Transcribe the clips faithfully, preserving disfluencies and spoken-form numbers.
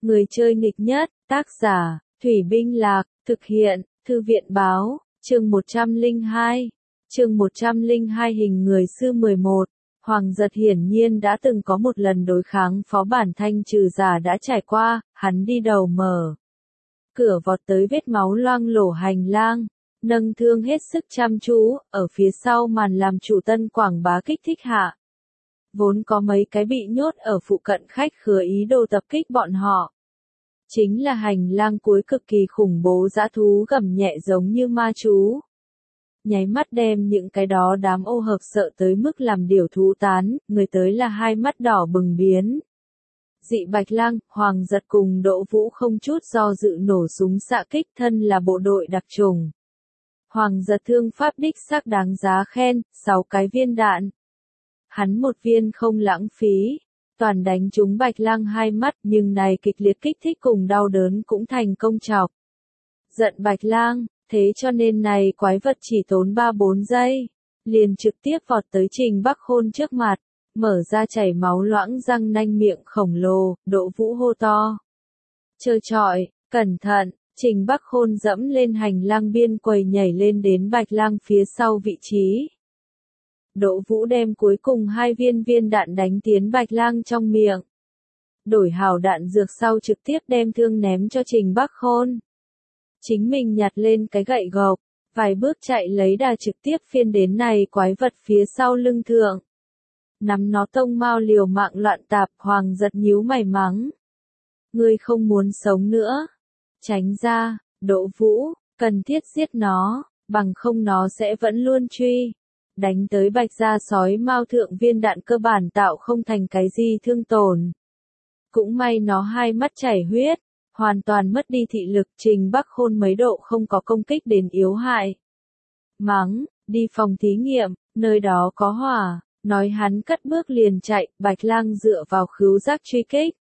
Người chơi nghịch nhất, tác giả, Thủy Binh Lạc, thực hiện, Thư viện Báo, chương một trăm lẻ hai. Chương một trăm lẻ hai hình người sư mười một. Hoàng Giật hiển nhiên đã từng có một lần đối kháng phó bản thanh trừ giả đã trải qua, hắn đi đầu mở cửa vọt tới vết máu loang lổ hành lang, nâng thương hết sức chăm chú, ở phía sau màn làm chủ Tân Quảng Bá kích thích hạ. Vốn có mấy cái bị nhốt ở phụ cận khách khứa ý đồ tập kích bọn họ. Chính là hành lang cuối cực kỳ khủng bố dã thú gầm nhẹ giống như ma chú. Nháy mắt đem những cái đó đám ô hợp sợ tới mức làm điều thú tán, người tới là hai mắt đỏ bừng biến. Dị Bạch Lang, Hoàng Giật cùng Đỗ Vũ không chút do dự nổ súng xạ kích, thân là bộ đội đặc trùng. Hoàng Giật thương pháp đích xác đáng giá khen, sáu cái viên đạn. Hắn một viên không lãng phí, toàn đánh trúng Bạch Lang hai mắt, nhưng này kịch liệt kích thích cùng đau đớn cũng thành công chọc giận Bạch Lang, thế cho nên này quái vật chỉ tốn ba bốn giây, liền trực tiếp vọt tới Trình Bắc Khôn trước mặt, mở ra chảy máu loãng răng nanh miệng khổng lồ, Đỗ Vũ hô to. Trơ trọi, cẩn thận, Trình Bắc Khôn dẫm lên hành lang biên quầy nhảy lên đến Bạch Lang phía sau vị trí. Đỗ Vũ đem cuối cùng hai viên viên đạn đánh tiến Bạch Lang trong miệng. Đổi hào đạn dược sau trực tiếp đem thương ném cho Trình Bắc Khôn. Chính mình nhặt lên cái gậy gộc, vài bước chạy lấy đà trực tiếp phiên đến này quái vật phía sau lưng thượng. Nắm nó tông mau liều mạng loạn tạp, Hoàng Giật nhíu mày mắng. Ngươi không muốn sống nữa. Tránh ra, Đỗ Vũ, cần thiết giết nó, bằng không nó sẽ vẫn luôn truy. Đánh tới Bạch gia sói mao thượng viên đạn cơ bản tạo không thành cái gì thương tổn. Cũng may nó hai mắt chảy huyết, hoàn toàn mất đi thị lực, Trình Bắc Khôn mấy độ không có công kích đến yếu hại. Mắng, đi phòng thí nghiệm, nơi đó có hỏa, nói hắn cất bước liền chạy, Bạch Lang dựa vào khứu giác truy kích.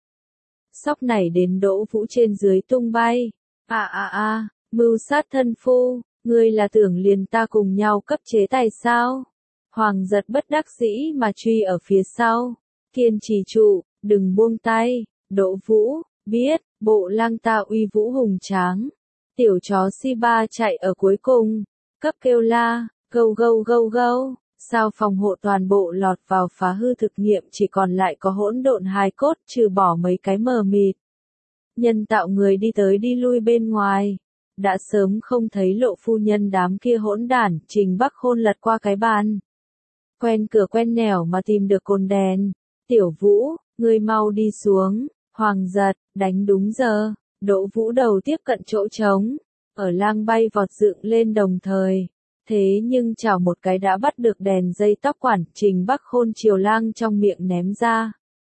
Sóc nảy đến Đỗ Vũ trên dưới tung bay. À à à, mưu sát thân phu. Ngươi là tưởng liền ta cùng nhau cấp chế tài sao? Hoàng Giật bất đắc dĩ mà truy ở phía sau. Kiên trì trụ, đừng buông tay. Đỗ Vũ, biết, bộ lang ta uy vũ hùng tráng. Tiểu chó si ba chạy ở cuối cùng. Cấp kêu la, gâu gâu gâu gâu. Sao phòng hộ toàn bộ lọt vào phá hư thực nghiệm chỉ còn lại có hỗn độn hài cốt trừ bỏ mấy cái mờ mịt. Nhân tạo người đi tới đi lui bên ngoài. Đã sớm không thấy Lộ phu nhân đám kia hỗn đản, Trình Bắc Khôn lật qua cái bàn. Quen cửa quen nẻo mà tìm được cồn đèn. Tiểu Vũ, ngươi mau đi xuống. Hoàng Giật, đánh đúng giờ. Đỗ Vũ đầu tiếp cận chỗ trống. Ở lang bay vọt dựng lên đồng thời. Thế nhưng chảo một cái đã bắt được đèn dây tóc quản, Trình Bắc Khôn chiều lang trong miệng ném ra.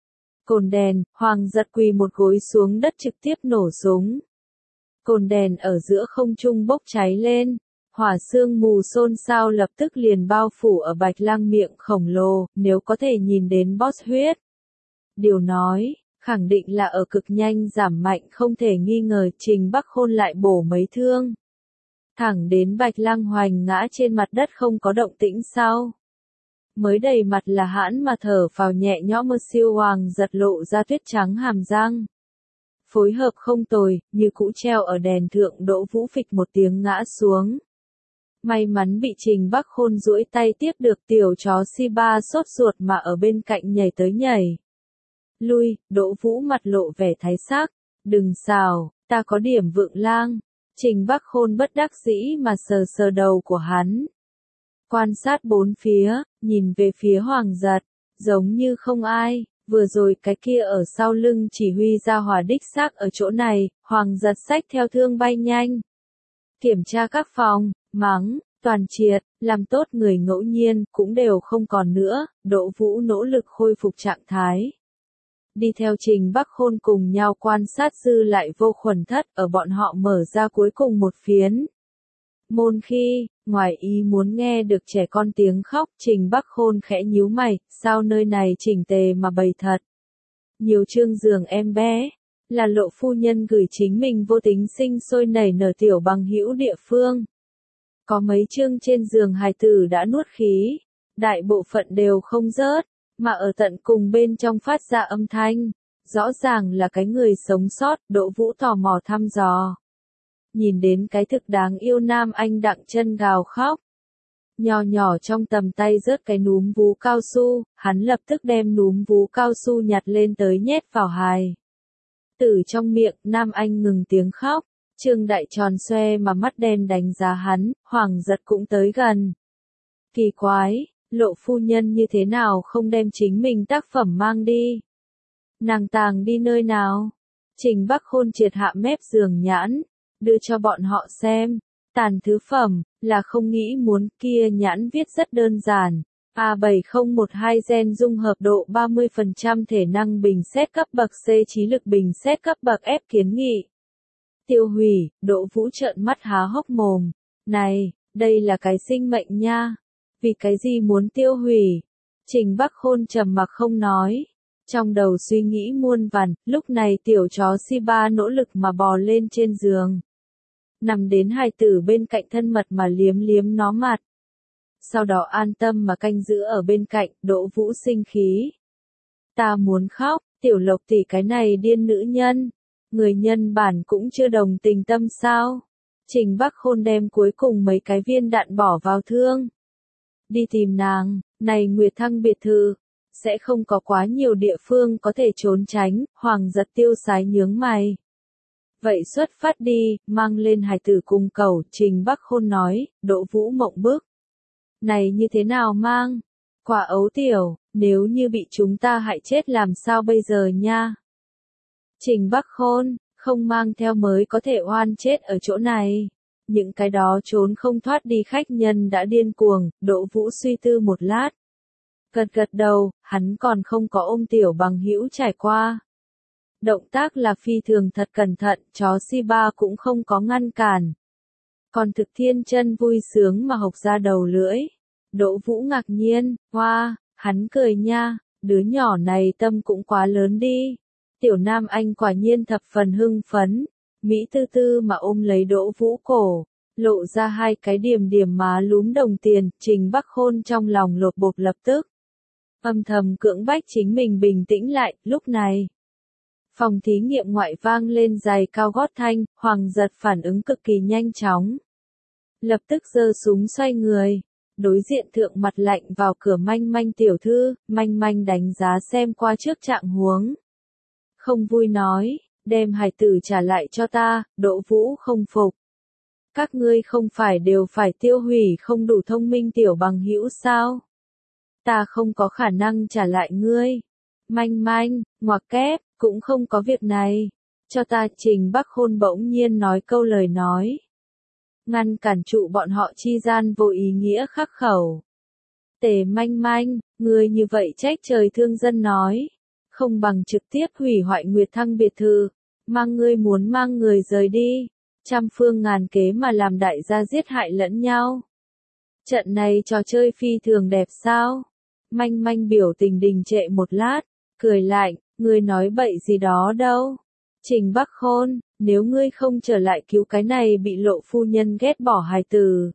Cồn đèn, Hoàng Giật quỳ một gối xuống đất trực tiếp nổ súng. Cồn đèn ở giữa không trung bốc cháy lên, hỏa sương mù xôn xao lập tức liền bao phủ ở Bạch Lang miệng khổng lồ, nếu có thể nhìn đến boss huyết. Điều nói, khẳng định là ở cực nhanh giảm mạnh không thể nghi ngờ, Trình Bắc Khôn lại bổ mấy thương. Thẳng đến Bạch Lang hoành ngã trên mặt đất không có động tĩnh sau. Mới đầy mặt là hãn mà thở phào nhẹ nhõm, mơ siêu Hoàng Giật lộ ra tuyết trắng hàm răng. Phối hợp không tồi, như cũ treo ở đèn thượng, Đỗ Vũ phịch một tiếng ngã xuống. May mắn bị Trình Bắc Khôn duỗi tay tiếp được, tiểu chó si ba sốt ruột mà ở bên cạnh nhảy tới nhảy lui, Đỗ Vũ mặt lộ vẻ thái sắc, đừng xào, ta có điểm vượng lang. Trình Bắc Khôn bất đắc dĩ mà sờ sờ đầu của hắn. Quan sát bốn phía, nhìn về phía Hoàng Giật, giống như không ai. Vừa rồi cái kia ở sau lưng chỉ huy ra hỏa đích xác ở chỗ này, Hoàng Giật xách theo thương bay nhanh. Kiểm tra các phòng, mắng, toàn triệt, làm tốt người ngẫu nhiên, cũng đều không còn nữa, Đỗ Vũ nỗ lực khôi phục trạng thái. Đi theo Trình Bắc Khôn cùng nhau quan sát dư lại vô khuẩn thất, ở bọn họ mở ra cuối cùng một phiến môn khi, ngoài ý muốn nghe được trẻ con tiếng khóc, Trình Bắc Khôn khẽ nhíu mày, sao nơi này chỉnh tề mà bày thật. Nhiều chương giường em bé, là Lộ phu nhân gửi chính mình vô tính sinh sôi nảy nở tiểu bằng hữu địa phương. Có mấy chương trên giường hài tử đã nuốt khí, đại bộ phận đều không rớt, mà ở tận cùng bên trong phát ra âm thanh, Rõ ràng là cái người sống sót, Đỗ Vũ tò mò thăm dò. Nhìn đến cái thực đáng yêu nam anh đặng chân gào khóc. Nhỏ nhỏ trong tầm tay rớt cái núm vú cao su, hắn lập tức đem núm vú cao su nhặt lên tới nhét vào hài tử trong miệng, nam anh ngừng tiếng khóc. Trương Đại tròn xoe mà mắt đen đánh giá hắn, Hoàng Giật cũng tới gần. Kỳ quái, Lộ phu nhân như thế nào không đem chính mình tác phẩm mang đi? Nàng tàng đi nơi nào? Trình Bắc Khôn triệt hạ mép giường nhãn, đưa cho bọn họ xem. Tàn thứ phẩm, là không nghĩ muốn, kia nhãn viết rất đơn giản. A bảy không một hai gen dung hợp độ ba mươi phần trăm thể năng bình xét cấp bậc C, trí lực bình xét cấp bậc F, kiến nghị tiêu hủy. Đỗ Vũ trợn mắt há hốc mồm. Này, đây là cái sinh mệnh nha. Vì cái gì muốn tiêu hủy? Trình Bắc Khôn trầm mặc không nói. Trong đầu suy nghĩ muôn vàn, lúc này tiểu chó Shiba nỗ lực mà bò lên trên giường. Nằm đến hài tử bên cạnh thân mật mà liếm liếm nó mặt. Sau đó an tâm mà canh giữ ở bên cạnh. Đỗ Vũ sinh khí. Ta muốn khóc, tiểu Lộc tỷ cái này điên nữ nhân. Người nhân bản cũng chưa đồng tình tâm sao? Trình Bắc Khôn đem cuối cùng mấy cái viên đạn bỏ vào thương. Đi tìm nàng, này Nguyệt Thăng biệt thự, sẽ không có quá nhiều địa phương có thể trốn tránh. Hoàng Giật tiêu sái nhướng mày. Vậy xuất phát đi, mang lên hài tử cùng cầu. Trình Bắc Khôn nói. Đỗ Vũ mộng bức. Này như thế nào mang? Quả ấu tiểu, nếu như bị chúng ta hại chết làm sao bây giờ nha? Trình Bắc Khôn, không mang theo mới có thể oan chết ở chỗ này. Những cái đó trốn không thoát đi khách nhân đã điên cuồng. Đỗ Vũ suy tư một lát. Gật gật đầu, hắn còn không có ôm tiểu bằng hữu trải qua. Động tác là phi thường thật cẩn thận, chó Shiba cũng không có ngăn cản. Còn Thực Thiên Chân vui sướng mà hộc ra đầu lưỡi. Đỗ Vũ ngạc nhiên, hoa, wow, hắn cười nha, đứa nhỏ này tâm cũng quá lớn đi. Tiểu Nam Anh quả nhiên thập phần hưng phấn, Mỹ tư tư mà ôm lấy Đỗ Vũ cổ, lộ ra hai cái điểm điểm má lúm đồng tiền. Trình Bắc Khôn trong lòng lột bột lập tức. Âm thầm cưỡng bách chính mình bình tĩnh lại. Lúc này, phòng thí nghiệm ngoại vang lên giày cao gót thanh. Hoàng Giật phản ứng cực kỳ nhanh chóng. Lập tức giơ súng xoay người. Đối diện thượng mặt lạnh vào cửa Manh Manh tiểu thư. Manh Manh đánh giá xem qua trước trạng huống. Không vui nói, đem hài tử trả lại cho ta. Đỗ Vũ không phục. Các ngươi không phải đều phải tiêu hủy không đủ thông minh tiểu bằng hữu sao? Ta không có khả năng trả lại ngươi. Manh Manh, ngoặc kép, cũng không có việc này. Cho ta. Trình Bắc Khôn bỗng nhiên nói câu lời nói. Ngăn cản trụ bọn họ chi gian vô ý nghĩa khắc khẩu. Tề Manh Manh, ngươi như vậy trách trời thương dân nói. Không bằng trực tiếp hủy hoại Nguyệt Thăng biệt thự. Mang ngươi muốn mang người rời đi. Trăm phương ngàn kế mà làm đại gia giết hại lẫn nhau. Trận này trò chơi phi thường đẹp sao? Manh Manh biểu tình đình trệ một lát, cười lạnh, ngươi nói bậy gì đó đâu. Trình Bắc Khôn, nếu ngươi không trở lại cứu cái này bị Lộ phu nhân ghét bỏ hài tử.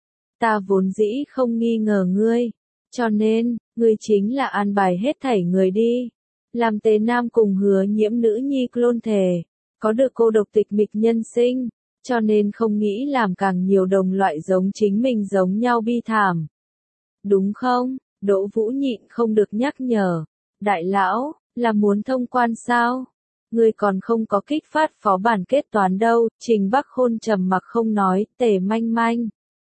Ta vốn dĩ không nghi ngờ ngươi, cho nên, ngươi chính là an bài hết thảy người đi. Làm Tề Nam cùng Hứa Nhiễm nữ nhi clone thể, có được cô độc tịch mịch nhân sinh, cho nên không nghĩ làm càng nhiều đồng loại giống chính mình giống nhau bi thảm. Đúng không? Đỗ Vũ nhịn không được nhắc nhở. Đại lão, là muốn thông quan sao? Ngươi còn không có kích phát phó bản kết toán đâu. Trình Bắc Khôn trầm mặc không nói. Tề Manh Manh,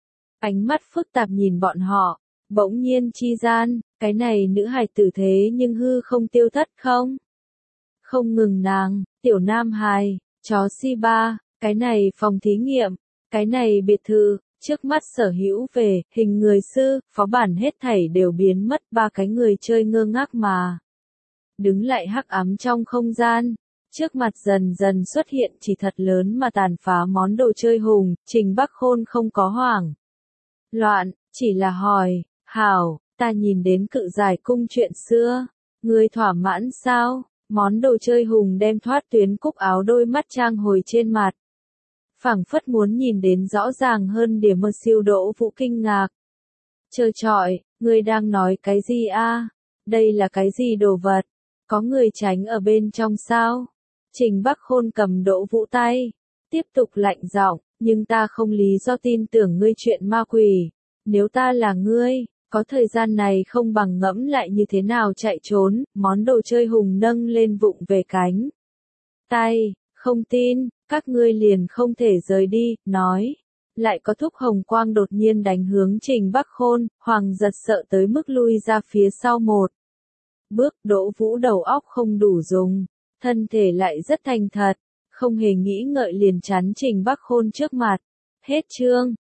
ánh mắt phức tạp nhìn bọn họ. Bỗng nhiên chi gian, cái này nữ hài tử thế nhưng hư không tiêu thất không? Không ngừng nàng, tiểu Nam hài, chó Shiba, cái này phòng thí nghiệm, cái này biệt thự. Trước mắt sở hữu về, hình người sư, phó bản hết thảy đều biến mất. Ba cái người chơi ngơ ngác mà đứng lại hắc ám trong không gian. Trước mặt dần dần xuất hiện chỉ thật lớn mà tàn phá món đồ chơi hùng. Trình Bắc Khôn không có hoảng loạn, chỉ là hỏi, hảo, ta nhìn đến cự giải cung chuyện xưa, ngươi thỏa mãn sao? Món đồ chơi hùng đem thoát tuyến cúc áo đôi mắt trang hồi trên mặt. Phảng phất muốn nhìn đến rõ ràng hơn điểm mơ siêu. Đỗ Vũ kinh ngạc. Trơ trọi, ngươi đang nói cái gì a? Đây là cái gì đồ vật? Có người tránh ở bên trong sao? Trình Bắc Khôn cầm Đỗ Vũ tay. Tiếp tục lạnh giọng, nhưng ta không lý do tin tưởng ngươi chuyện ma quỷ. Nếu ta là ngươi, có thời gian này không bằng ngẫm lại như thế nào chạy trốn, món đồ chơi hùng nâng lên vụng về cánh tay, không tin, các ngươi liền không thể rời đi, nói. Lại có thúc hồng quang đột nhiên đánh hướng Trình Bắc Khôn, Hoàng giật sợ tới mức lui ra phía sau một bước. Đỗ Vũ đầu óc không đủ dùng, thân thể lại rất thành thật, không hề nghĩ ngợi liền chắn Trình Bắc Khôn trước mặt. Hết chương.